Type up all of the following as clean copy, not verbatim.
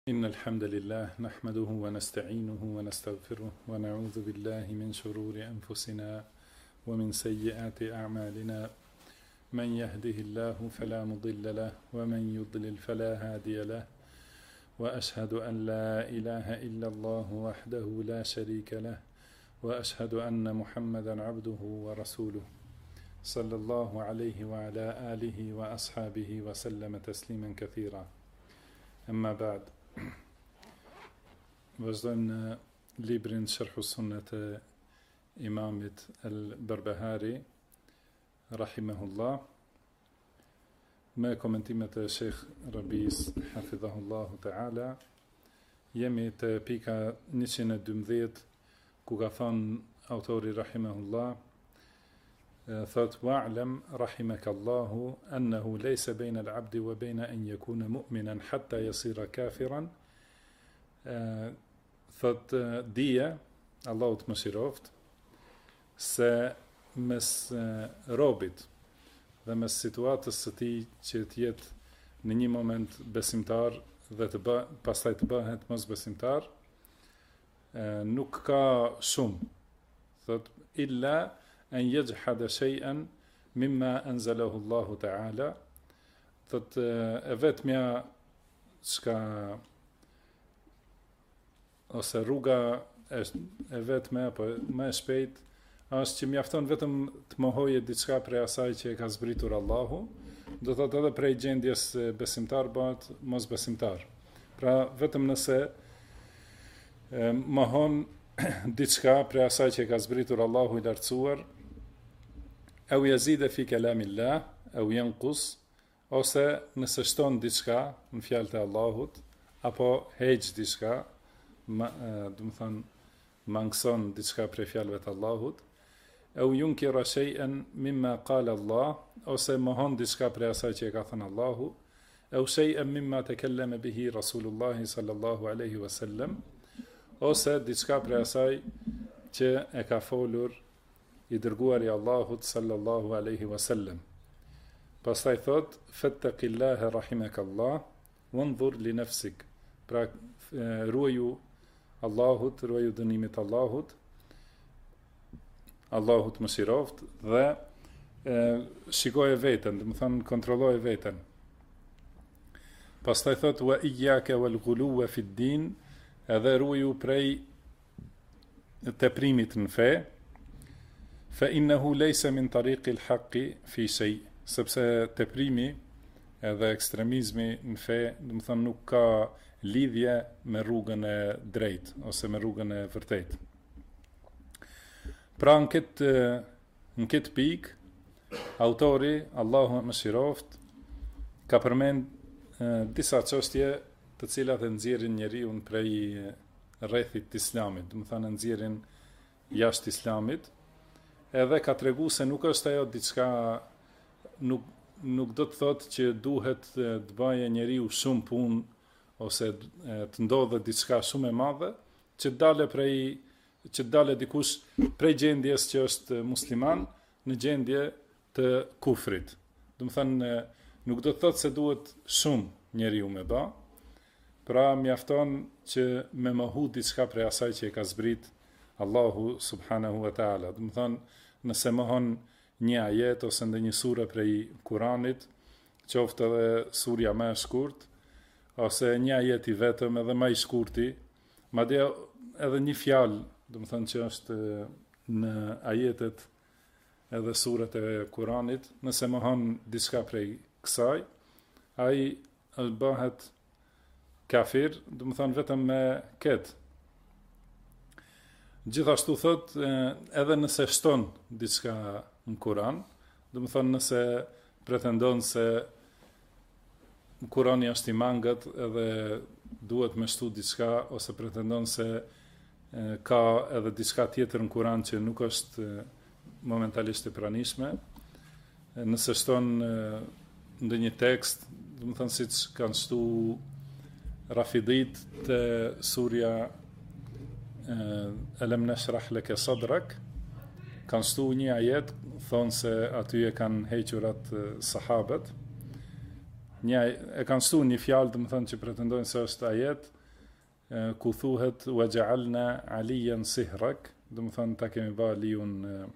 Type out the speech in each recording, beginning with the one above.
إن الحمد لله نحمده ونستعينه ونستغفره ونعوذ بالله من شرور أنفسنا ومن سيئات أعمالنا من يهده الله فلا مضل له ومن يضلل فلا هادي له وأشهد أن لا إله إلا الله وحده لا شريك له وأشهد أن محمدا عبده ورسوله صلى الله عليه وعلى آله وأصحابه وسلم تسليما كثيرا أما بعد. Vazhdojmë në librin Sharhu Sunnet e imamit al-Barbahari rahimahullah me komentimet e Sheikh Rabis hafidhahullahu ta'ala. Jemi të pika 112 ku ka thënë autori rahimahullah thot wa'lam rahimakallahu annahu laysa bayna al-'abdi wa bayna an yakuna mu'minan hatta yasira kafiran. Thot dije, Allahu të mëshiroft, se mes robit dhe mes situatës së tij që të jetë në një moment besimtar dhe pastaj të bëhet mos besimtar, nuk ka shumë. Thot illa an yajhada shay'an mimma anzalahu Allahu ta'ala. Thot e vetmja çka ose rruga e vetme apo më e shpejt është që mjafton vetëm të mohoje diçka prej asaj që e ka zbritur Allahu, do thotë edhe prej gjendjes besimtar bëhet mos besimtar. Pra vetëm nëse mohon diçka prej asaj që e ka zbritur Allahu i lartësuar, au yazida fi kalamillah au yanqus, ose nëse shton diçka në fjalët e Allahut apo heq diçka, do të thënë mangson diçka prej fjalëve të Allahut, au yunkira shay'an mimma qala Allah, ose mohon diçka prej asaj që e ka thënë Allahu, au shay'an mimma takallama bihi Rasulullah sallallahu alaihi wasallam, ose diçka prej asaj që e ka folur i dërguari i Allahut sallallahu alaihi wasallam. Pastaj thot fattaqillaha rahimakallah wanzur li nafsik. Pra ruaju Allahut, ruaju dënimit Allahut, Allahut mëshiroft, dhe shikoje veten, do të thënë kontrolloje veten. Pastaj thot wa iyyaka wal ghuluwa fi ddin, edhe ruaju prej teprimit në fe, fa innahu laysa min tariqi al-haqqi fi shay, sepse teprimi edhe ekstremizmi në fe, do të thënë nuk ka lidhje me rrugën e drejt ose me rrugën e vërtet. Pra në këtë pikë, autori, Allahu mëshiroft, ka përmend disa çështje të cilat e nxjerrin njeriu prej rrethit të Islamit, do të thënë nxjerrin jashtë Islamit, edhe ka tregu se nuk është ajo diçka, nuk do të thotë që duhet të bëjë njeriu shumë punë ose të ndodhe diçka shumë e madhe, që të dale dikush prej gjendjes që është musliman në gjendje të kufrit. Do të thënë, nuk do të thotë se duhet shumë njeriu me bë, pra mjafton që me mohu diçka prej asaj që e ka zbrit Allahu subhanahu wa taala. Do të thënë, nëse mohon një ajet ose ndonjë sure prej Kuranit, qoftë edhe surja më e shkurt, ose një ajet i vetëm edhe më i shkurti, madje edhe një fjalë, do të thënë që është në ajetet edhe surat e Kuranit, nëse mohon diçka prej kësaj, ai bëhet kafir, do të thënë vetëm me këtë. Gjithashtu thot, edhe nëse shton diçka në Kuran, do të thënë nëse pretendon se Kurani është i mangët edhe duhet me shtu diçka, ose pretendon se ka edhe diçka tjetër në Kuran që nuk është momentalisht e pranishme, nëse shton ndonjë tekst, do të thënë siç kanë shtu Rafidit të surja Alam nashrah laka sadrak, kanë shtu një ajet, thonë se aty e kanë hequr atë sahabët, e kanë shtu një fjalë, do të thënë që pretendojnë se është ajet, ku thuhet wa ja'alna aliyan sihrak, do të thonë ta kemi bë Aliun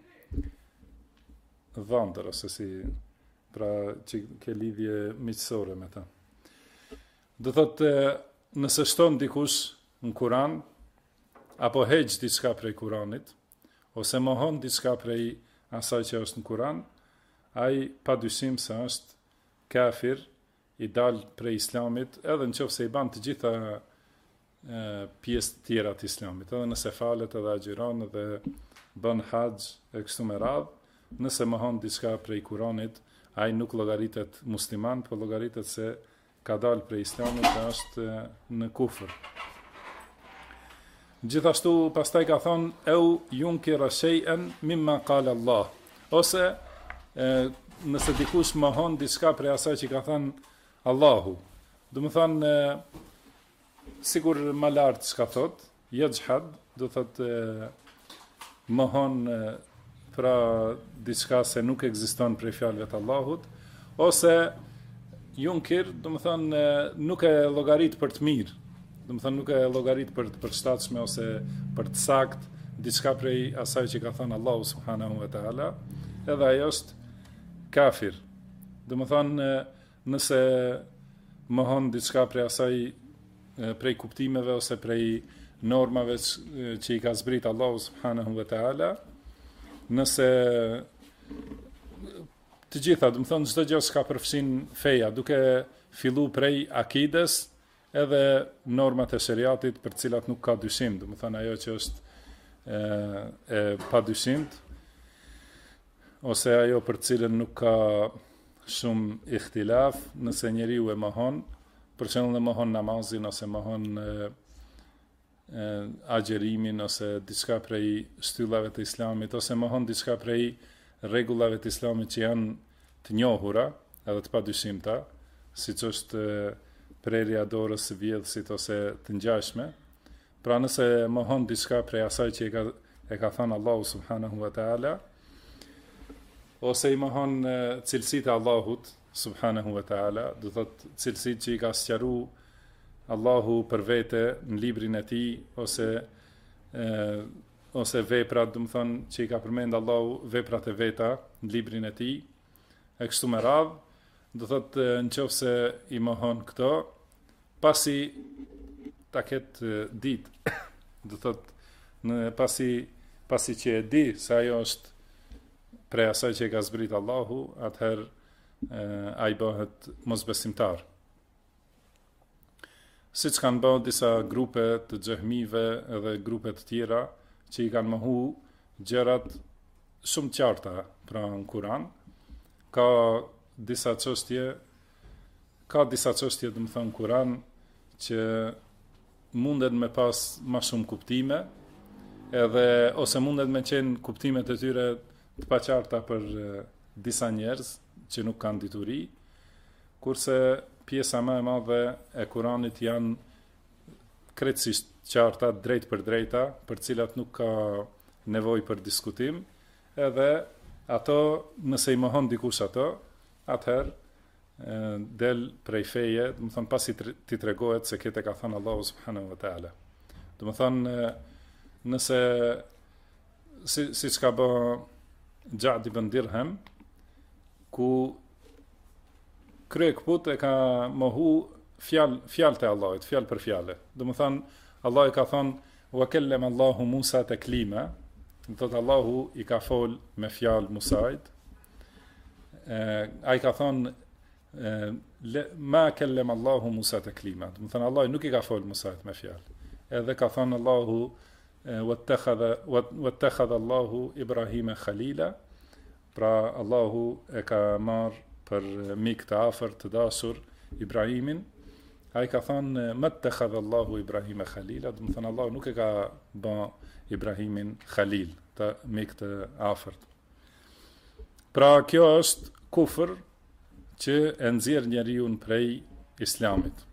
dhëndër ose si, pra që ke lidhje miqësore me ta. Do thotë nëse shton dikush në Kur'an apo heq diçka prej Kur'anit ose mohon diçka prej asaj që është në Kur'an, ai padyshim se është kafir, i dal prej Islamit, edhe nëse i ban të gjitha pjesë të tjera të Islamit, edhe nëse falet, edhe agjiron, edhe bën haxh e kështu me radhë, nëse mohon diçka prej Kur'anit, ai nuk llogaritet musliman, por llogaritet se ka dal prej Islamit dhe është në kufër. Gjithashtu pastaj ka thonë eu yunkira shay'an mimma qala Allah, ose nëse dikush mohon diçka prej asaj që ka thënë Allahu, do të thonë sigur më lart çka thot, yajhad, do thotë mohon pra diçka se nuk ekziston prej fjalëve të Allahut, ose yunkir, do të thonë nuk e llogarit për të mirë, do të thonë nuk e llogarit për të përshtatshme ose për të sakt diçka prej asaj që ka thënë Allahu subhanahu wa taala, edhe ajo është kafir. Do të thonë nëse mohon diçka prej asaj, prej kuptimeve ose prej normave që i ka zbrit Allahu subhanahu wa taala, nëse të gjitha, do të thonë çdo gjë që ka përfshin feja, duke fillu prej akides edhe normat e shariatit për të cilat nuk ka dyshim, do të thonë ajo që është e padyshimt, ose ajo për të cilën nuk ka shumë ihtilaf, nëse njeriu e mohon, për shembull mohon namazin ose mohon agjerimin ose diçka prej shtyllave të Islamit, ose mohon diçka prej rregullave të Islamit që janë të njohura edhe të padyshimta, siç është prerja dorës së vjedhësit ose të ngjashme. Pra nëse mohon diçka prej asaj që e ka thënë Allahu subhanahu wa taala, ose i mohon cilësitë e Allahut subhanahu wa taala, do thotë cilësitë që i ka sqaruar Allahu për vete në librin e tij, ose veprat, do të thonë që i ka përmend Allahu veprat e veta në librin e tij, e kështu me radhë, do thotë nëse i mohon këto, pasi ta ketë ditë, do thotë pasi që e di se ajo është prej asaj që ka zbrit Allahu, atëherë ai bëhet mosbesimtar. Siç kanë bërë disa grupe të xehmive edhe grupe të tjera që i kanë mohu gjërat shumë të qarta pra në Kur'an, ka disa çështje, do të thonë në Kur'an që mundet me pas më shumë kuptime, edhe ose mundet me qenë kuptimet e tyre të paqarta për disa njerëz që nuk kanë dituri, kurse pjesa më e madhe e Kuranit janë krejtësisht qarta, drejt për drejta, për cilat nuk ka nevojë për diskutim, edhe ato, nëse i mohon dikush ato, atëherë del prej feje, do të thonë pasi ti tregohet se këtë ka thënë Allahu subhanahu wa taala. Do të thonë nëse siç ka bë Gja'd ibn Dirham, ku krye këput e ka mohu fjalë të Allahut, fjalë për fjalë. Do të thonë Allah i ka thonë wa kallama Allahu Musa taklima, do të thotë Allahu i ka fol me fjalë Musait. Ai ka thonë ma kallama Allahu Musa taklima, do të thonë Allah nuk i ka fol Musait me fjalë. Edhe ka thonë Allahu wattakhadha Allahu Ibrahima khalila, pra Allahu e ka marrë për mik të afërt të dashur Ibrahimin. Ai ka thënë mattakhadha Allahu Ibrahima khalila, do të thonë Allahu nuk e ka bën Ibrahimin khalil, të mik të afërt. Pra kjo është kufër që e nxjerr njeriu prej Islamit.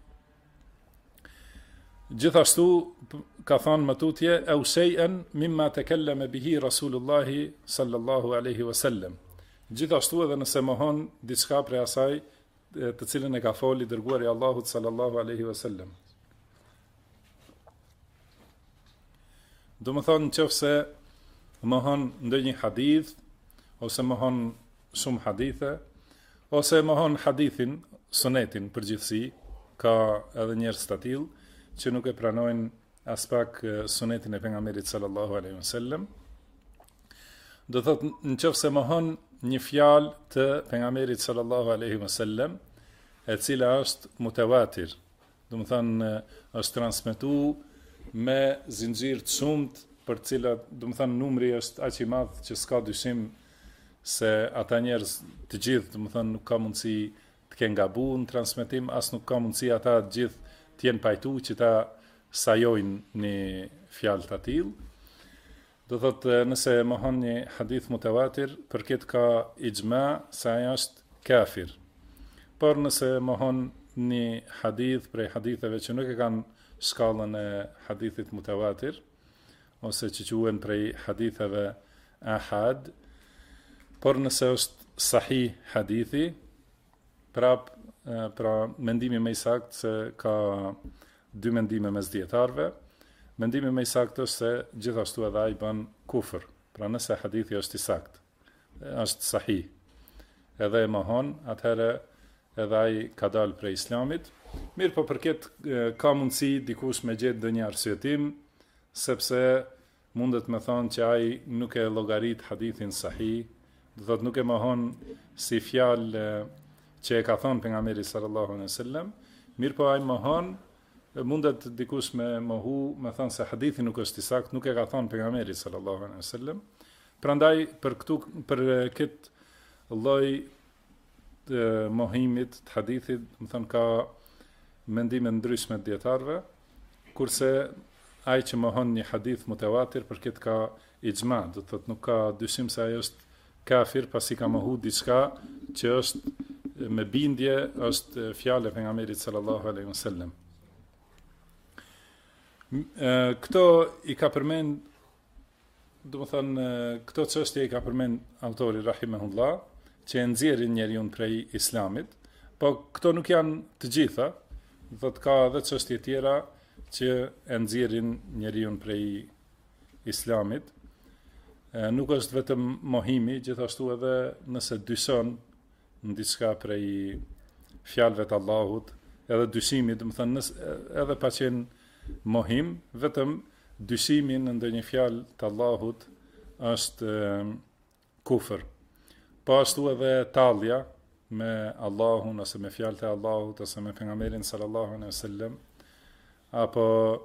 Gjithashtu ka thënë më tutje au shay'an mimma takallama bihi Rasulullahi sallallahu alaihi wasallam. Gjithashtu edhe nëse mohon diçka prej asaj të cilën e ka foli dërguari i Allahut sallallahu alaihi wasallam. Do më thonë nëse mohon ndonjë hadith, ose mohon shumë hadithe, ose mohon hadithin, sunetin përgjithësi, ka edhe njerëz të tillë që nuk e pranojnë as pak sunetin e pejgamberit sallallahu alaihi wasallam. Do thotë nëse mohon një fjalë të pejgamberit sallallahu alaihi wasallam, e cila është mutawatir, do të thonë është transmetuar me zinxhir të shumt, për të cilat, do të thonë numri është aq i madh që s'ka dyshim se ata njerëz të gjithë, do të thonë nuk ka mundësi të kenë gabuar në transmetim, as nuk ka mundësi ata të gjithë të jenë pajtuar që ta sajojnë një fjalë të tillë. Do thotë nëse mohon një hadith mutawatir, për këtë ka ixhma se ai është kafir. Por nëse mohon një hadith prej haditheve që nuk e kanë shkallën e hadithit mutawatir, ose që quhen prej haditheve ahad, por nëse është sahih hadithi, pra mendimi më i saktë se ka dy mendime mes dietarëve. Mendimi më i saktë është se gjithashtu edhe ai bën kufër. Pra nëse hadithi është i saktë, është sahih, edhe e mohon, atëherë edhe ai ka dalë prej islamit. Mirë, po për këtë ka mundësi dikush me gjetë ndonjë arsyetim, sepse mundet me thonë që ai nuk e llogarit hadithin sahih, do thotë nuk e mohon si fjalë që e ka thonë pejgamberi sallallahu alaihi wasallam, mirë po ai mohon, mundet dikush me mohu, me thonë se hadithi nuk është i saktë, nuk e ka thonë pejgamberi sallallahu alaihi wasallam. Prandaj për këtë lloj të mohimit të hadithit, do thonë ka mendime ndryshme të dietarëve, kurse ai që mohon një hadith mutawatir, për këtë ka ixhma, do thotë nuk ka dyshim se ai është kafir pasi ka mohu diçka që është me bindje, është fjalë e pejgamberit sallallahu alaihi wasallam. Këto i ka përmend, do të thonë, këto çështje i ka përmend autori rahimahullah, që e nxjerrin njeriu prej islamit, po këto nuk janë të gjitha, do të ka edhe çështje tjera që e nxjerrin njeriu prej islamit. Nuk është vetëm mohimi, gjithashtu edhe nëse dyshon në diçka prej fjalëve të Allahut, edhe dyshimi, do të thonë edhe pa qenë mohim, vetëm dyshimi në ndonjë fjalë të Allahut është kufër. Po ashtu edhe tallja me Allahun, ose me fjalët e Allahut, ose me pejgamberin sallallahu alaihi wasallam, apo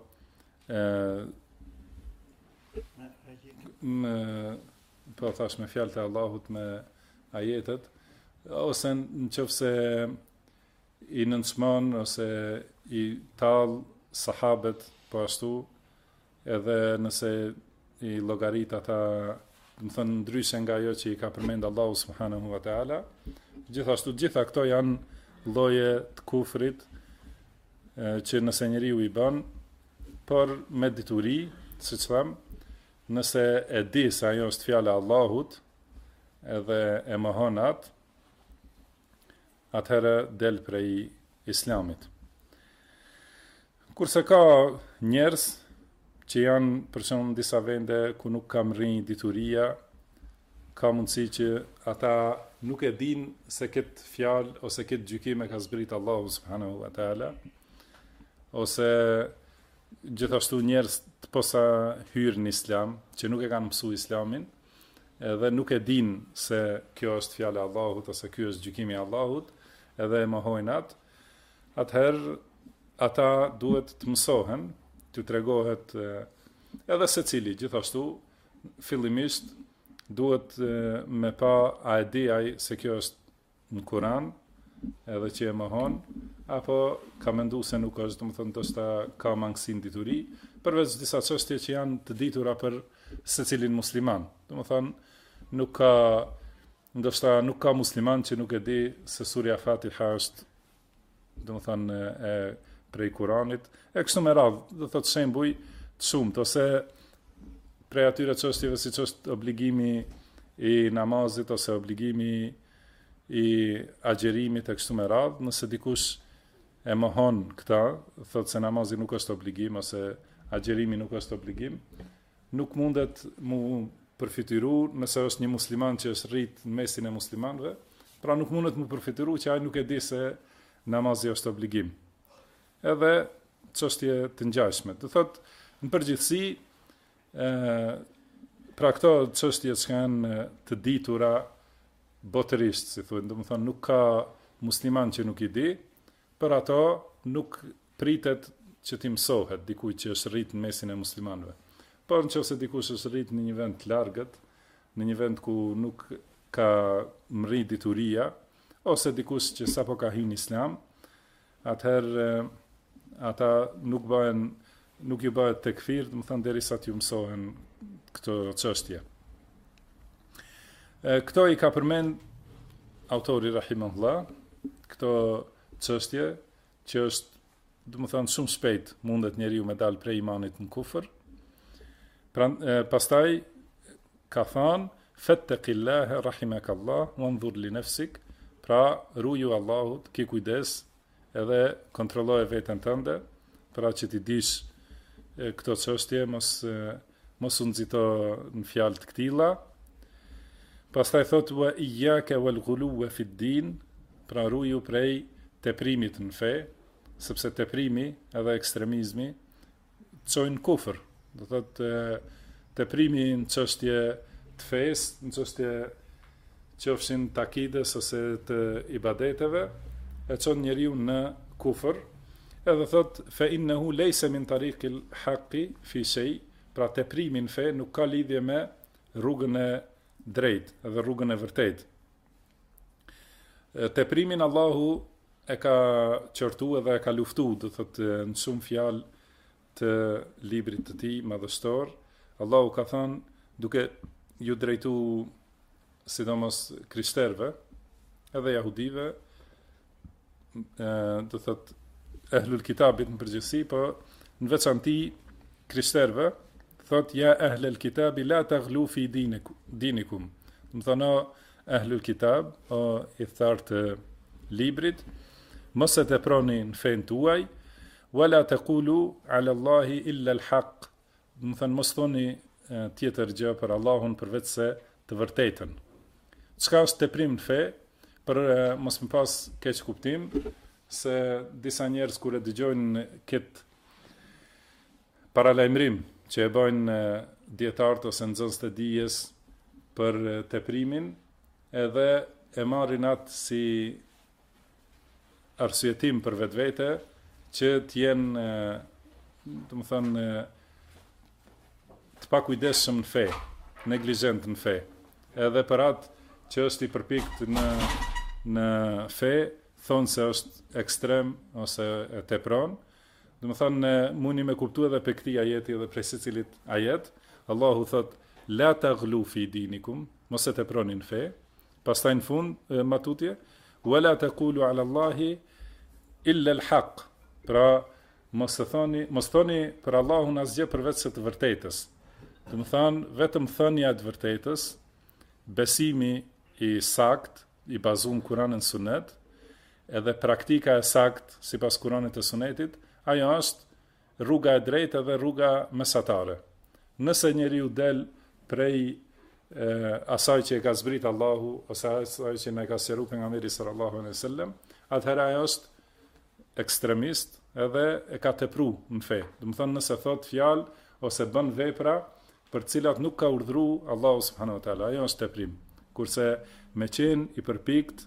po thash me fjalët e Allahut, me ajetet, ose nëse i nënçmon ose i tall sahabët, po ashtu edhe nëse i llogarit ata, do të thonë ndryshe nga ajo që i ka përmend Allahu subhanahu wa taala, gjithashtu gjitha këto janë lloje të kufrit që nëse njeriu i bën, por me dituri, siç tham, nëse e di se ajo është fjala e Allahut, edhe e mohon atë, atëherë del prej islamit. Kurse ka njerëz që janë për shembull në disa vende ku nuk ka rrinj dituria, ka mundësi që ata nuk e din se këtë fjalë ose këtë gjykim e ka zbrit Allahu subhanahu wa taala, ose gjithashtu njerëz të posa hyrë në islam, që nuk e kanë mësu islamin, edhe nuk e din se kjo është fjala e Allahut, ose kjo është gjykimi i Allahut, edhe e mohojnë atë, atëherë ata duhet të mësohen, të tregohet edhe secili, gjithashtu, fillimisht, duhet me pa a e di ai se kjo është në Kur'an, edhe që e mohon, apo ka mendu se nuk është, do të thonë ndoshta ka mangësi në dituri, përveç disa çështje që janë të ditura për secilin musliman. Do të thonë ndoshta nuk ka musliman që nuk e di se surja Fatiha është, do të thonë e prej Kuranit, e kështu me radhë, do thotë shembuj të shumtë, ose prej atyre çështjeve siç është obligimi i namazit, ose obligimi i agjerimit e kështu me radhë, nëse dikush e mohon këta, thotë se namazi nuk është obligim, ose agjerimi nuk është obligim, nuk mundet mu përfitiru nëse është një musliman që është rrit në mesin e muslimanëve, pra nuk mundet mu përfitiru që ai nuk e di se namazi është obligim. Edhe çështje të ngjashme. Do thotë në përgjithësi pra këto çështje që janë të ditura botërisht, si thonë, do të thonë nuk ka musliman që nuk i di, për ato nuk pritet që ti mësohet dikujt që është rrit në mesin e muslimanëve. Por nëse dikush është rrit në një vend të largët, në një vend ku nuk ka mri dituria, ose dikush që sapo ka hyrë në islam, atëherë ata nuk ju bëhet tekfir, do të thonë derisa t'ju mësohen këto çështje. Këto i ka përmend autori rahimahullah, këto çështje që është, do të thonë shumë shpejt mundet njeriu me dal prej imanit në kufër. Pastaj ka thënë fattaqillaha rahimakallah wanzur li nafsik, pra ruju Allahut, ki kujdes edhe kontrolloje veten tënde, pra që ti dish këto çështje, mos u nxito në fjalë të këtilla. Pastaj thotë wa iyyaka wal ghuluwa fi din, pra ruju prej teprimit në fe, sepse teprimi edhe ekstremizmi çojnë kufër. Do thotë teprimi në çështje të fesë, në çështje qofshin të akides ose të ibadeteve, e çon njeriu në kufër. Edhe thot fa innahu laysa min tariqil haqqi fi shay, pra teprimi në fe nuk ka lidhje me rrugën e drejtë edhe rrugën e vërtetë. Teprimin Allahu e ka qortuar dhe e ka luftuar, do thot në shumë fjalë të librit të tij madhështor. Allahu ka thënë duke ju drejtu sidomos krishterëve edhe jahudive, do thot ehlul kitabit në përgjithësi, po në veçanti krishterëve, thot ja ehlul kitabi la taghlu fi dinikum. Do thonë ehlul kitab, o i tharë të librit, mos e teproni në fenë tuaj, wala taqulu ala Allahi illa al-haq. Do thënë mos thoni tjetër gjë për Allahun përveç se të vërtetën. Çka është teprim në fe, për mos më pas keq kuptim, se disa njerëz kur e dëgjojnë këtë paralajmërim që e bëjnë dietarët ose nxënësit e dijes për teprimin, edhe e marrin atë si arsyetim për vetvete që të jenë, do të thonë, të pakujdesshëm në fe, neglizhent në fe. Edhe për atë që është i përpikt në fe, thonë se është ekstrem ose e tepron. Do të thonë mundi me kuptuar edhe për këtij ajeti edhe prej secilit ajet, Allahu thot la taghlu fi dinikum, mos e teproni në fe. Pastaj në fund matutje, wala taqulu ala Allahi illa al-haq. Pra mos thoni për Allahun asgjë përveç se të vërtetës. Do të thonë vetëm thënia e vërtetës, besimi i sakt, i bazuar në Kur'anin dhe Sunet, edhe praktika e sakt sipas Kur'anit dhe Sunetit, ajo është rruga e drejtë dhe rruga mesatare. Nëse njeriu del prej asaj që e ka zbrit Allahu ose asaj që na ka sqaruar pejgamberi sallallahu alaihi wasallam, atëherë ajo është ekstremist edhe e ka tepruar në fe. Do të thonë nëse thot fjalë ose bën vepra për cilat nuk ka urdhëruar Allahu subhanahu wa taala, ajo është teprim. Kurse me qenë i përpikt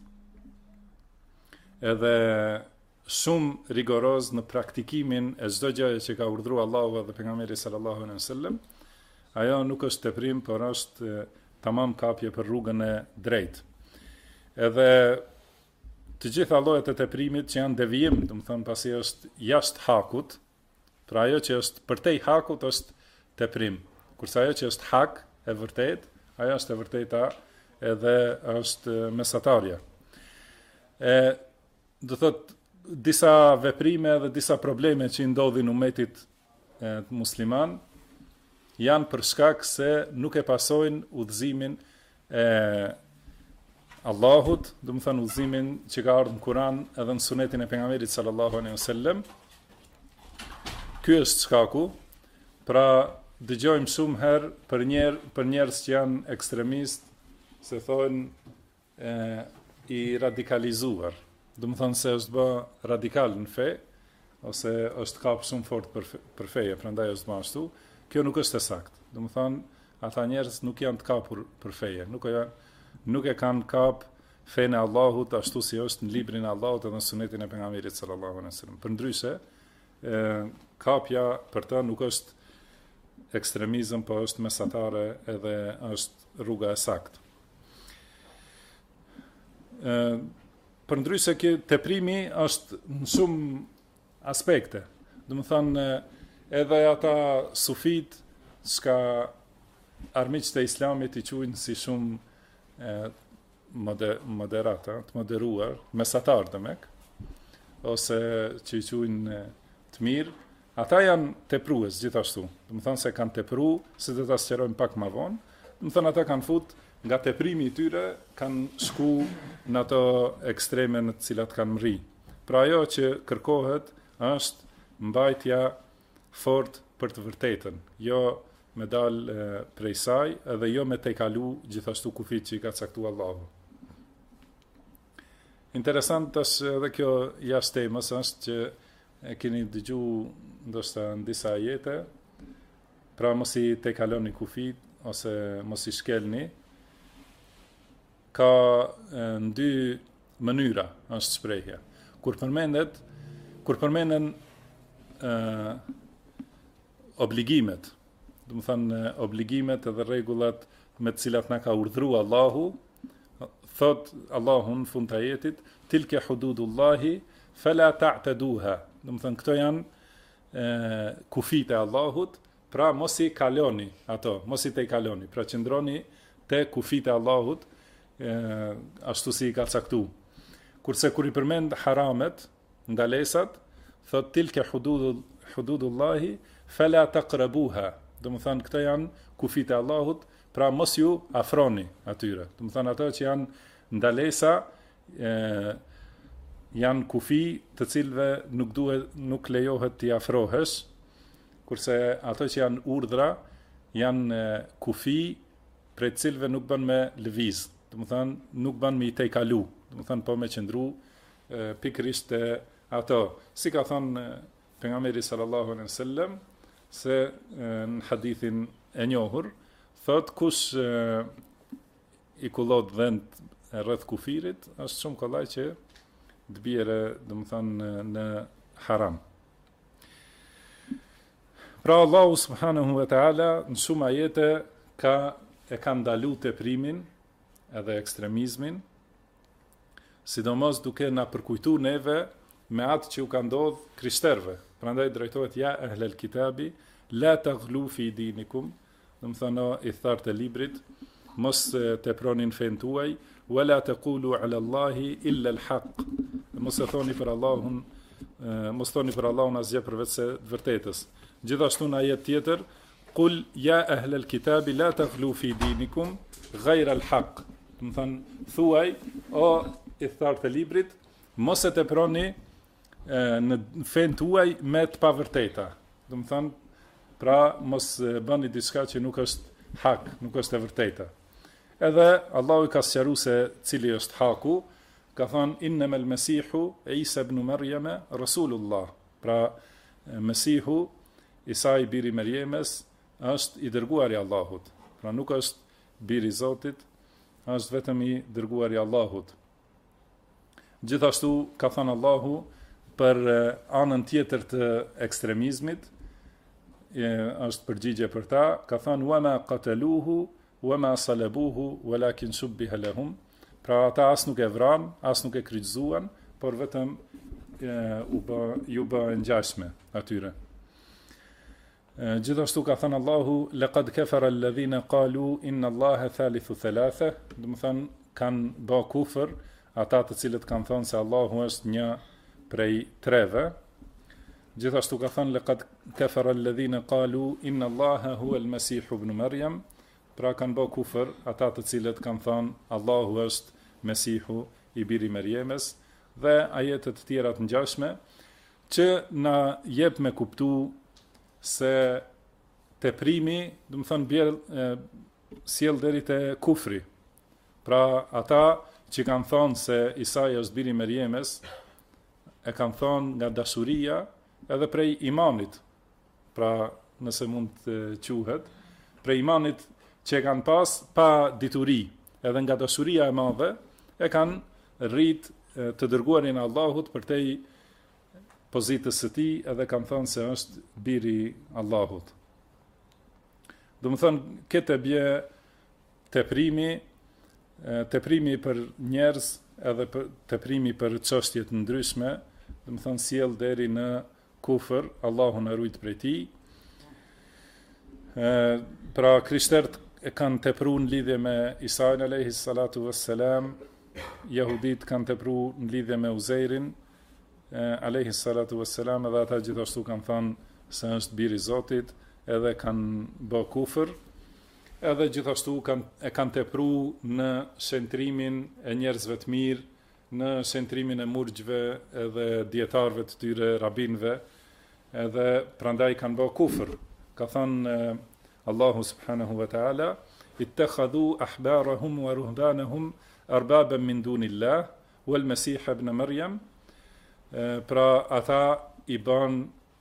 edhe shumë rigoroz në praktikimin e çdo gjëje që ka urdhëruar Allahu dhe pejgamberi sallallahu alaihi wasallam, ajo nuk është teprim, por është tamam kapje për rrugën e drejtë. Edhe të gjitha llojet e teprimit që janë devijim, do të thonë pasi është jashtë hakut, pra ajo që është përtej hakut është teprim. Kurse ajo që është hak e vërtet, ajo është e vërteta edhe është mesatarja. Do thot disa veprime dhe disa probleme që i ndodhin umetit musliman janë për shkak se nuk e pasojnë udhëzimin e Allahut, do të thënë udhëzimin që ka ardhur në Kur'an edhe në Sunetin e pejgamberit sallallahu alaihi wasallam. Ky është shkaku. Pra dëgjojmë shumë herë për njerëz që janë ekstremistë, se thonë i radikalizuar. Do të thonë se është bë radikal në fe, ose është kap shumë fort për feje, prandaj është më ashtu. Kjo nuk është e saktë. Do të thonë ata njerëz nuk janë të kapur për feje, nuk e kanë kap fenë e Allahut ashtu si është në librin e Allahut edhe në sunetin e pejgamberit sallallahu alaihi wasallam. Përndryshe, kapja për të nuk është ekstremizëm, po është mesatare edhe është rruga e saktë. Përndryshe që teprimi është në shumë aspekte. Do të thonë edhe ata sufit s'ka armiqët e islamit i quajnë si shumë moderata, të moderuar, mesatar demek, ose që i quajnë të mirë, ata janë teprues gjithashtu. Do të thonë se kanë tepru, se do ta sqarojmë pak më vonë. Do të thonë ata kanë fut nga teprimi i tyre, kanë shku në ato ekstreme në të cilat kanë mri. Pra ajo që kërkohet është mbajtja fort për të vërtetën, jo me dal prej saj, edhe jo me te kalu gjithashtu kufit që i ka caktu Allahu. Interesant është edhe kjo jashtë temës është që e keni dëgju ndoshta në disa ajete, pra mos i te kaloni kufit, ose mos i shkelni, ka në dy mënyra është shprehja. Kur përmenden obligimet, do të thënë obligimet edhe rregullat me të cilat na ka urdhëruar Allahu, thot Allahu në fund të ajetit, tilke hududullahi fala ta'taduha. Do të thënë këto janë kufit e Allahut, pra mos i kaloni ato, mos i te kaloni, pra qëndroni te kufit e Allahut, ashtu si i ka caktu. Kurse kur i përmend haramet, ndalesat, thot tilke hududullahi fala taqrabuha. Do të thënë këto janë kufit e Allahut, pra mos ju afroni atyre. Do të thënë ato që janë ndalesa, janë kufi të cilëve nuk lejohet t'i afrohesh, kurse ato që janë urdhra janë kufi prej të cilëve nuk bën me lëviz. Do të thënë nuk bën me i tej kalu. Do të thënë po me qëndru pikërisht e ato. Si ka thënë pejgamberi sallallahu alaihi wasallam, se në hadithin e njohur, thot kush i kullot vend rreth kufirit, është shumë kollaj që të bjerë, do të thënë, në haram. Pra Allahu subhanahu wa taala në shumë ajete e ka ndalu teprimin edhe ekstremizmin, sidomos duke na përkujtu neve me atë që u ka ndodh krishterëve. Prandaj drejtohet ja ehlel kitabi, la taghlu fi dinikum, do të thonë i thartë e librit, mos tepronin fen tuaj, wala taqulu ala Allahi illa al-haq. Mos thoni për Allahun asgjë përveç së vërtetës. Gjithashtu në ajet tjetër, qul ya ahlal kitabi la taghlu fi dinikum ghayra al-haq. Do të thonë thuaj o i thartë e librit, mos e teproni në fen tuaj me të pavërteta. Do të thonë, pra mos bëni diçka që nuk është hak, nuk është e vërteta. Edhe Allahu ka sqaruar se cili është haku, ka thënë innamal masihu Isa ibn Maryam rasulullah. Pra Mesihu Isa i biri Merjemes është i dërguari i Allahut. Pra nuk është biri i Zotit, është vetëm i dërguari i Allahut. Gjithashtu ka thënë Allahu për anën tjetër të ekstremizmit, është përgjigje për ta, ka thënë wama qataluhu wama salabuhu walakin shubbiha lahum. Pra ata as nuk e vran, as nuk e kryqëzuan, por vetëm ju bë ngjashme atyre. Gjithashtu ka thënë Allahu laqad kafara alladhina qalu inna Allaha thalithu thalatha, do të thënë kanë bë kufër ata të cilët kanë thënë se Allahu është një prej treve. Gjithashtu ka thënë laqad kafara alladhina qalu inna Allaha huwa al-Masih ibn Maryam, pra kanë bë kufër ata të cilët kanë thënë Allahu është Mesihu i biri Merjemes, dhe ajetet të tjera të ngjashme që na jep me kuptu se teprimi, do të thonë bjerë sjell deri te kufri. Pra ata që kanë thonë se Isaja është biri i Merjemes, e kanë thonë nga dashuria edhe prej imanit. Pra nëse mund të quhet, prej imanit që kanë pas pa dituri, edhe nga dashuria e madhe, e kanë rrit të dërguarin e Allahut për te pozitës së tij, edhe kanë thënë se është biri Allahut. Do të thonë, këtë bje teprimi për njerëz, edhe teprimi për çështje të ndryshme, do të thonë sjell deri në kufër, Allahu na ruaj prej tij. Pra krishterët e kanë tepruar në lidhje me Isa alayhi salatu wassalam, jehudit kanë tepruar në lidhje me Uzeirin alayhi salatu wassalam, edhe ata gjithashtu kanë thënë se është biri i Zotit, edhe kanë bë kufër, edhe gjithashtu kanë tepruar në shëntrimin e njerëzve të mirë, në shëntrimin e murgjve edhe dietarëve të tyre, rabinëve, edhe prandaj kanë bë kufër. Ka thënë Allahu subhanahu wa ta'ala, ittakhadhu ahbarahum wa ruhbanahum arbaban min dunillah wal masih ibn Maryam. Pra ata i bën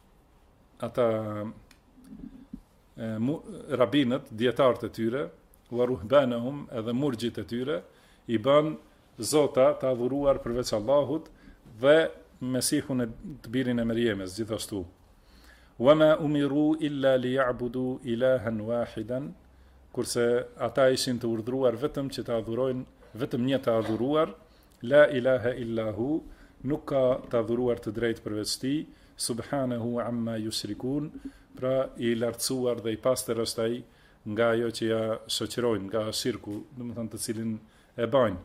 rabinët, dietarët e tyre, wa ruhbanahum edhe murgjit e tyre, i bën zota të adhuruar përveç Allahut dhe Mesihun e të birin e Merjemes gjithashtu. Wama umiru illa liya'budu ilahan wahidan, kurse ata ishin të urdhëruar vetëm që të adhurojnë vetëm një të adhuruar, la ilaha illa hu, nuk ka të adhuruar të drejtë përveç tij, subhanahu amma yushrikun, pra i lartësuar dhe i pastër është ai nga ajo që ja shoqërojnë, nga shirku, domethënë të cilin e bajnë.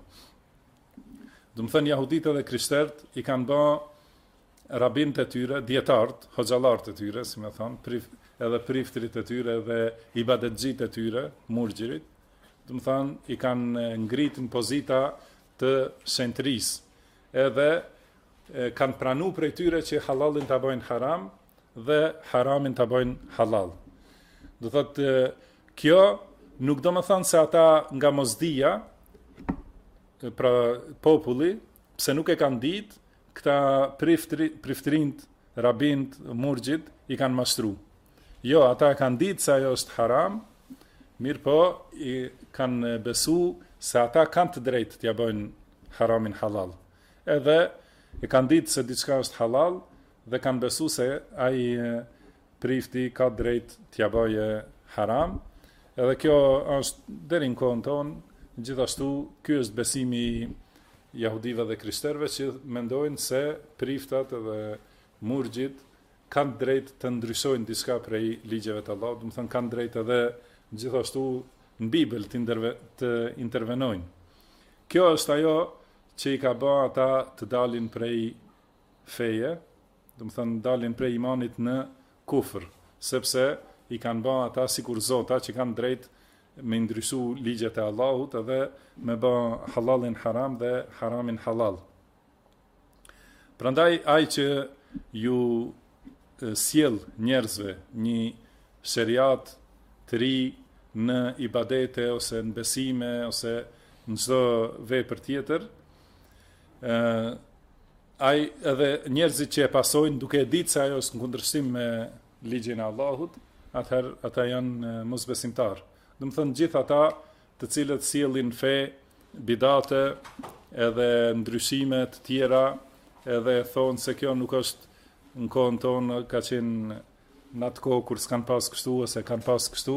Do të thënë jahudit dhe krishterët i kanë bë rabinët e tyre, dietarët, hoxhallarët e tyre, si më thon, edhe priftrit e tyre dhe ibadetxhit e tyre, murgjirit, do të thënë i kanë ngritur në pozita të shentrisë, edhe kanë pranuar prej tyre që halalin ta bëjnë haram dhe haramin ta bëjnë halal. Do thotë kjo nuk do të thonë se ata nga mosdia, pra populli, pse nuk e kanë ditë, këta priftrinjt, rabint, murgjit, i kanë mashtru. Jo, ata e kanë ditë se ajo është haram, mirë po, i kanë besu se ata kanë të drejtë t'ja bëjnë haramin halal. Edhe e kanë ditë se diçka është halal, dhe kanë besu se ai prifti ka drejtë t'ja bëjë haram, edhe kjo është deri në kohën tonë. Gjithashtu, ky është besimi i jahudive dhe krishterëve që mendojnë se priftat dhe murgjit kanë drejt të ndryshojnë diçka prej ligjeve të Allahut, do të thonë kanë drejt edhe gjithashtu në Bibël të intervenojnë. Kjo është ajo që i ka bë ata të dalin prej feje, do të thonë dalin prej imanit në kufër, sepse i kanë bë ata sikur zota që kanë drejt me ndryshu ligjet e Allahut edhe me bë halalin haram dhe haramin halal. Prandaj ai që ju sjell njerëzve një sheriat të ri në ibadete ose në besime ose në çdo vepër tjetër, ai edhe njerëzit që e pasojnë duke e ditë se ajo është në kundërshtim me ligjin e Allahut, atëherë ata janë mosbesimtarë. Do të thënë gjithë ata të cilët sjellin fe, bidate, edhe ndryshime të tjera, edhe thonë se kjo nuk është në kohën tonë, ka qenë në atë kohë kur s'kan pas kështu ose kanë pas kështu.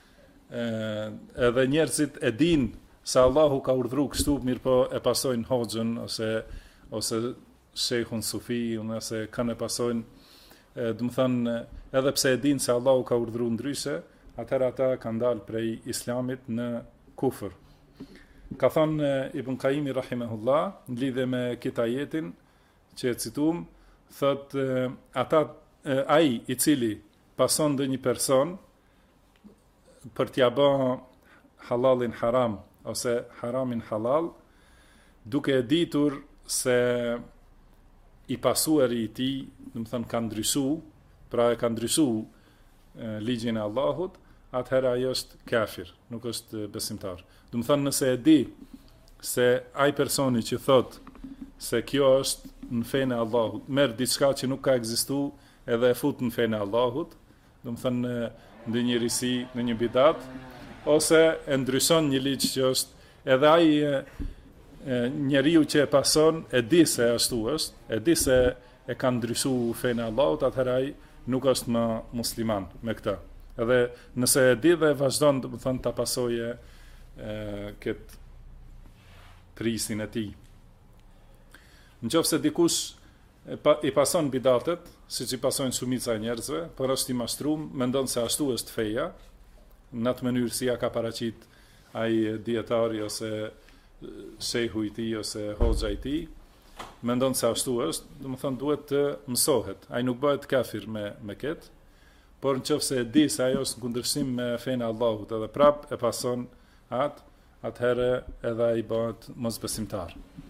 Edhe njerëzit e dinë se Allahu ka urdhëruar kështu, mirë po e pasojnë hoxhën ose shejhun sufi, ose kanë e pasojnë, do të thënë edhe pse e dinë se Allahu ka urdhëruar ndryshe, atëherë ata kanë dalë prej islamit në kufër. Ka thënë Ibn Qayyim rahimahullah në lidhje me këtë ajetin që e citum, thotë ai i cili pason ndonjë person për t'ia bë halalin haram ose haramin halal, duke e ditur se i pasuari i tij, do të thënë ka ndryshuar, pra e ka ndryshuar ligjin e Allahut, atëherë ai është kafir, nuk është besimtar. Do të thonë nëse e di se ai personi që thot se kjo është në fenë e Allahut, merr diçka që nuk ka ekzistuar edhe e fut në fenë e Allahut, do të thonë në një risi, në një bidat, ose e ndryshon një ligj që është edhe ai njeriu që e pason e di se ashtu është, e di se e ka ndryshuar fenë e Allahut, atëherë ai nuk është më musliman me këtë. Edhe nëse e di dhe vazhdon, do të thonë ta pasoje këtë prisin e tij. Nëse dikush i pason bidatet, siç i pasojnë shumica e njerëzve, por është i mashtruar, mendon se ashtu është feja, në atë mënyrë si ja ka paraqit ai dietari ose shehu i tij ose hoxha i tij, mendon se ashtu është, do të thonë duhet të mësohet. Ai nuk bëhet kafir me këtë, por nëse e di se ajo është në kundërshtim me fenë e Allahut edhe prap e pason atëherë edhe ai bëhet mosbesimtar.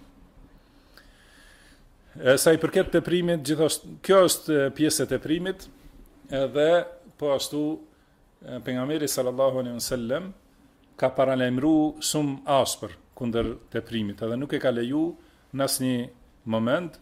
Sa i përket teprimit, gjithashtu kjo është pjesë e teprimit, edhe po ashtu pejgamberi sallallahu alaihi wasallam ka paralajmëruar shumë ashpër kundër teprimit, edhe nuk e ka leju në asnjë moment.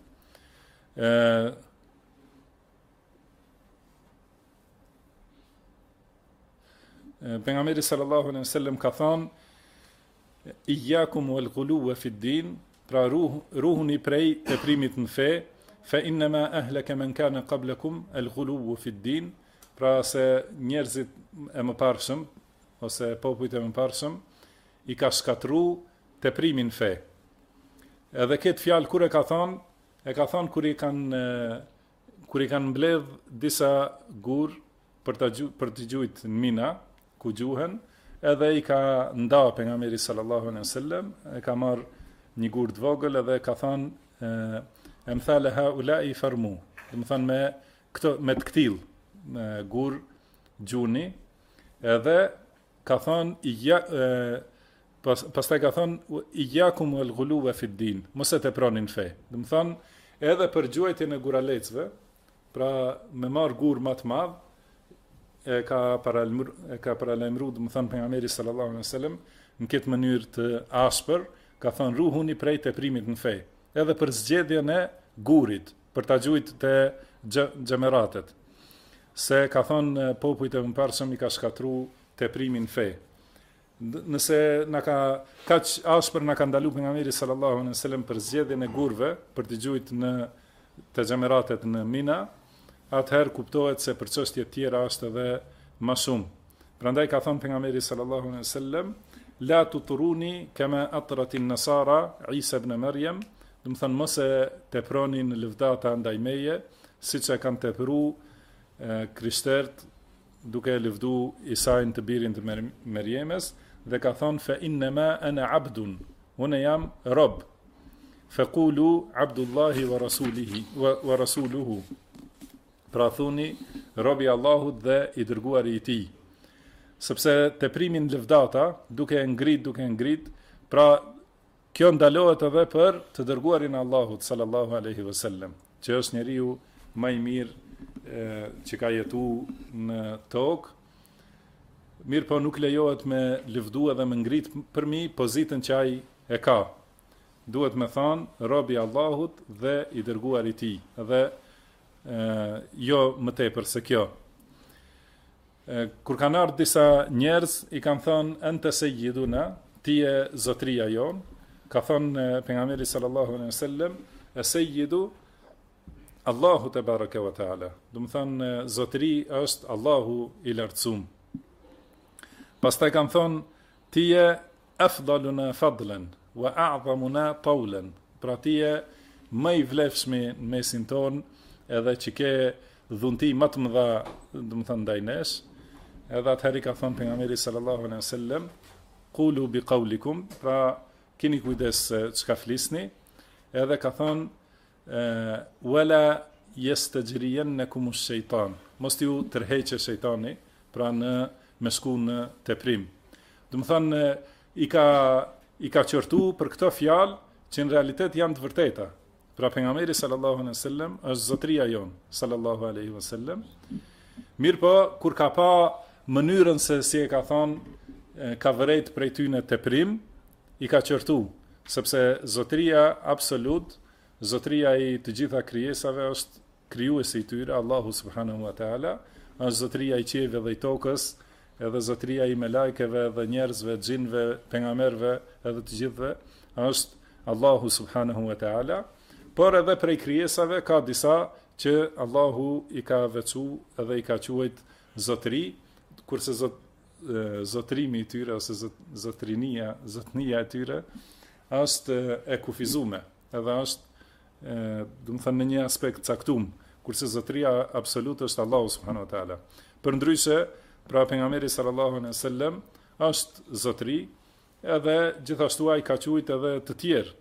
Pejgamberi sallallahu alaihi wasallam ka thënë iyyakum wal ghuluw fi din, pra ruhuni prej teprimit në fe, fa inma ahlaka man kana qablakum al ghuluw fi din, pra se njerëzit e mëparshëm ose popujt e mëparshëm i ka shkatruar teprimin në fe. Edhe këtë fjalë kur e ka thënë kur i kanë mbledh disa gur për të gjujt në Mina, ku gjuhen, edhe i ka nda pejgamberi sallallahu alaihi wasallam, e ka marr një gur të vogël edhe ka thënë emthale haulai farmu, do të thonë me të ktill, me gur gjuni, edhe ka thënë pastaj ka thënë iyyakum wal ghuluw fi din, mos e teproni në fe. Do të thonë edhe për gjuajtjen e guralecëve, pra me marr gur më të madh, e ka paralajmëruar, do të thonë pejgamberi sallallahu alaihi wasallam në këtë mënyrë të ashpër, ka thënë ruhuni prej teprimit në fe, edhe për zgjedhjen e gurit, për ta gjujt te xhameratet. Se ka thënë popujt e mëparshëm i ka shkatruar teprimin në fe. Nëse na ka kaq ashpër na ka ndaluar pejgamberi sallallahu alaihi wasallam për zgjedhjen e gurve, për të gjujt në te xhameratet në Mina, atëherë kuptohet se për çështje të tjera është edhe më shumë. Prandaj ka thënë pejgamberi sallallahu alaihi wasallam, la tuturuni kama atrat an-nasara Isa ibn Maryam, do të thonë mos e teproni në lëvdata ndaj meje, siç e kanë tepruar krishterët duke lëvdu Isain të birin të Merjemes, dhe ka thonë fa innama ana abdun, unë jam rob, faqulu abdullahi wa rasuluhu, pra thuni robi Allahut dhe i dërguari i tij. Sepse teprimin lëvdata, duke ngrit, pra kjo ndalohet edhe për të dërguarin Allahut sallallahu alaihi wasallam, që është njeriu më i mirë që ka jetuar në tokë. Mirë po nuk lejohet me lëvdu edhe me ngrit përmi pozitën që ai e ka. Duhet me thonë robi Allahut dhe i dërguari i tij, dhe jo më tepër se kjo. Kur kanë ardhur disa njerëz i kanë thënë ente sayyiduna, ti je zotria jon, ka thënë pejgamberi sallallahu alaihi wasallam, sayyidu Allahu te baraka wa taala. Do të thonë zotëri është Allahu i lartësuar. Pastaj kanë thonë ti je afdaluna fadlan wa a'zamuna tawlan, pra ti je më i vlefshmi në mesin ton, edhe që ke dhunti më të mëdha, do të thonë ndaj nesh. Edhe atëherë ka thënë pejgamberi sallallahu alaihi wasallam, qulu bi qawlikum, pra keni kujdes çka flisni. Edhe ka thënë wala yastajriyannakum ash-shaytan, mos ju tërheqë shejtani, pra me shku në teprim. Do të thonë i ka qortu për këto fjalë që në realitet janë të vërteta. Pra pejgamberi sallallahu alaihi wasallam është zotria jon sallallahu alaihi wasallam, Mirë po, kur ka pa mënyrën se si e ka thonë, ka vërejt prej tyne teprim, i ka qërtu, sepse zotëria absolut, zotëria i të gjitha krijesave është krijuesi i tyre, Allahu subhanahu wa taala, është zotëria i qiejve dhe i tokës, edhe zotëria i melajkeve dhe njerëzve, xhinve, pejgamberëve, edhe të gjithëve, është Allahu subhanahu wa taala, por edhe prej krijesave ka disa që Allahu i ka veçu edhe i ka quajt zotëri, kurse zotërimi i tyre ose zotënia e tyre është e kufizuar, edhe është do të thënë në një aspekt caktuar, kurse zotëria absolute është Allahu subhanahu wa taala. Përndryshe, pra pejgamberi sallallahu alaihi wasallam është zotëri, edhe gjithashtu ai ka quajt edhe të tjerë.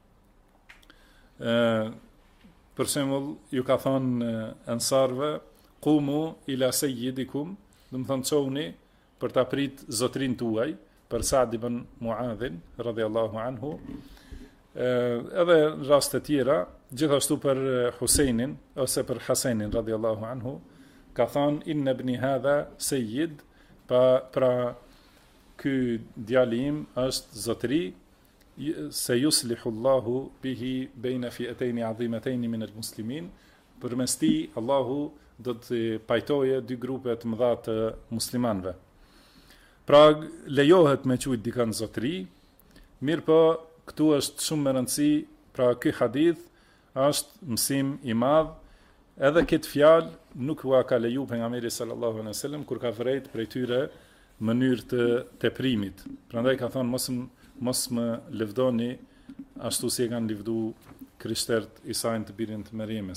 Për shembull, ju ka thonë ansarve, qumu ila sayyidikum, do të thonë çoni për ta prit zotrin tuaj, për Sa'd ibn Mu'adhin radhiyallahu anhu. Edhe në raste tjera, gjithashtu për Husejnin ose për Hasenin radhiyallahu anhu, ka thonë inna ibni hadha sayyid, pra ky djali im është zotëri, se yuslihu Allahu bihi baina fi'atayn 'azimatayn min al-muslimin, përmes tij Allahu do të pajtoje dy grupe të mëdha të muslimanëve. Pra lejohet me quajt dikën zotëri, mirë po këtu është shumë me rëndësi, pra ky hadith është mësim i madh, edhe këtë fjalë nuk ua ka leju pejgamberi sallallahu alaihi wasallam kur ka vërejt prej tyre mënyrë të teprimit. Prandaj ka thonë mos më lëvdoni ashtu si e kanë lëvdu krishterët Isajin të birin të Merjemes.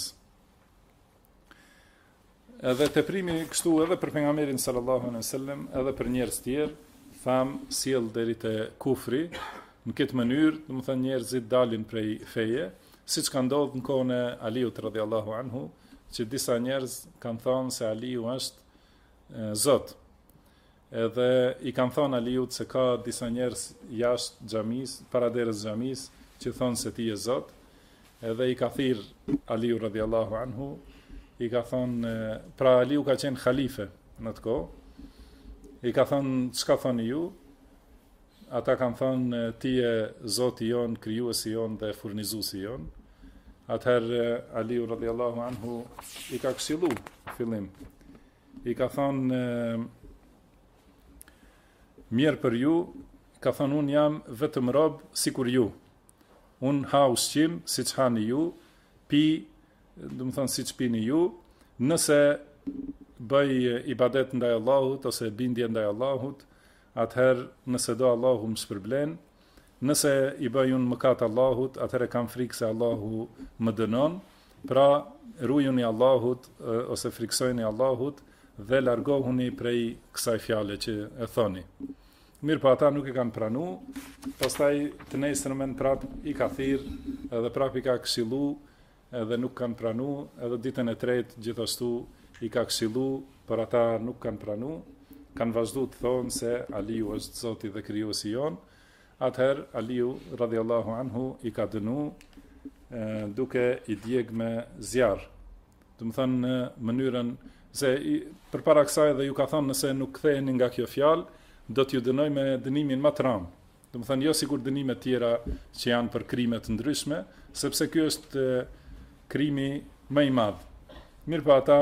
Edhe teprimi kështu edhe për pejgamberin sallallahu alaihi wasallam, edhe për njerëz tjerë, tham sjell deri te kufri. Në këtë mënyrë, do të thënë njerëzit dalin prej feje, siç ka ndodhur në kohën e Aliut radhiyallahu anhu, që disa njerëz kanë thënë se Aliu është Zot. Edhe i kanë thënë Aliut se ka disa njerëz jashtë xhamis, para derës xhamis, që thonë se ti je Zot. Edhe i ka thirr Aliu radhiyallahu anhu, i ka thonë, pra Aliu ka qenë khalife në atë kohë. I ka thonë, çka thoni ju? Ata kanë thonë, ti je Zoti jon, krijuesi jon dhe furnizuesi jon. Atëherë Aliu radhiyallahu anhu i ka këshillu fillim. I ka thonë, mirë për ju, ka thonë, unë jam vetëm rob sikur ju. Unë ha ushqim siç hani ju, pi, do të thonë siç pini ju, nëse bëj ibadet ndaj Allahut ose bindje ndaj Allahut, atëherë nëse do Allahu më shpërblen, nëse i bëj unë mëkat Allahut, atëherë kam frikë se Allahu më dënon, pra rujuni Allahut ose friksojni Allahut dhe largohuni prej kësaj fjale që e thoni. Mirë pa ata nuk e kanë pranu, pastaj të nesërmen prap i ka thirr edhe prap i ka këshillu, edhe nuk kanë pranu, edhe ditën e tretë gjithashtu i ka këshillu, për ata nuk kanë pranu, kanë vazhdu të thonë se Aliu është Zoti dhe krijuesi jon. Atëherë Aliu radhiyallahu anhu i ka dënu duke i djeg me zjarr. Do të thënë në mënyrën se përpara kësaj edhe ju ka thënë nëse nuk ktheheni nga kjo fjalë, do t'ju dënoj me dënimin më të rënd. Do të thënë jo sikur dënimet tjera që janë për krime të ndryshme, sepse ky është krimi më i madh. Mirë pa ata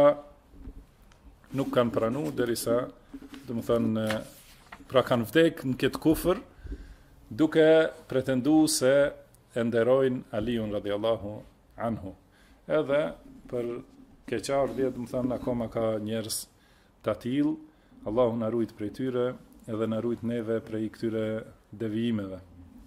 nuk kanë pranu derisa, do të thënë, pra kanë vdek në këtë kufër, duke pretendu se e nderojnë Aliun radhiyallahu anhu. Edhe për keqardhje, do të thënë, akoma ka njerëz të tillë, Allahu na ruajt prej tyre, edhe na ruajt neve prej këtyre devijimeve.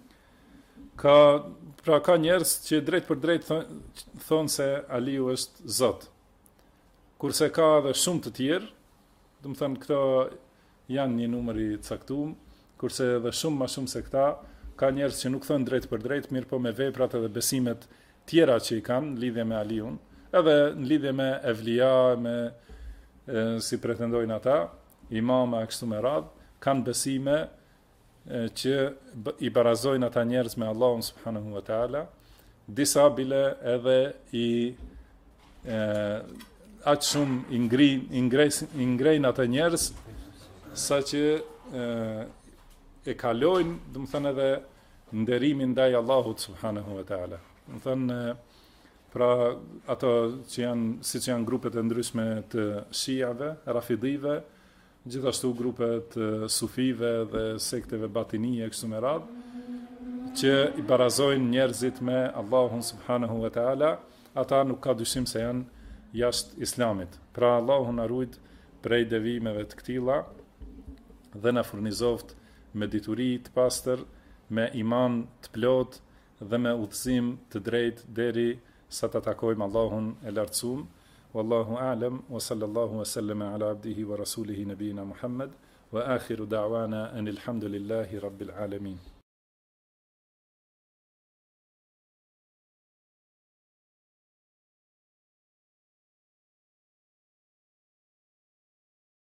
Ka njerëz që drejt për drejt thonë se Aliu është Zot. Kurse ka edhe shumë të tjerë, do të thënë këto janë një numër i caktuar, kurse edhe shumë më shumë se këta, ka njerëz që nuk thonë drejt për drejt, mirë po me veprat edhe besimet tjera që i kanë në lidhje me Aliun, edhe në lidhje me evlija, me si pretendojnë ata, imama e kështu me radhë, kanë besime që i barazojnë ata njerëz me Allahun subhanahu wa taala, disa bile edhe i aq shumë i ngrejnë ata njerëz sa që e kalojnë, do të thënë, edhe nderimin ndaj Allahut subhanahu wa taala. Do të thënë, pra ato që janë, siç janë grupet e ndryshme të shiave, rafidive, gjithashtu grupet sufive dhe sekteve batinije kështu me radhë, që i barazojnë njerëzit me Allahun subhanahu wa taala, ata nuk ka dyshim se janë jashtë islamit. Pra Allahu na ruaj prej devimeve të këtilla dhe na furnizoft me dituri të pastër, me iman të plot dhe me udhëzim të drejtë deri sa ta takojmë Allahun e lartësuar. Wallahu a'lam wa sallallahu wa sallama ala abdihi wa rasulihi nabina Muhammad wa akhiru da'wana anil hamdulillahi rabbil alamin.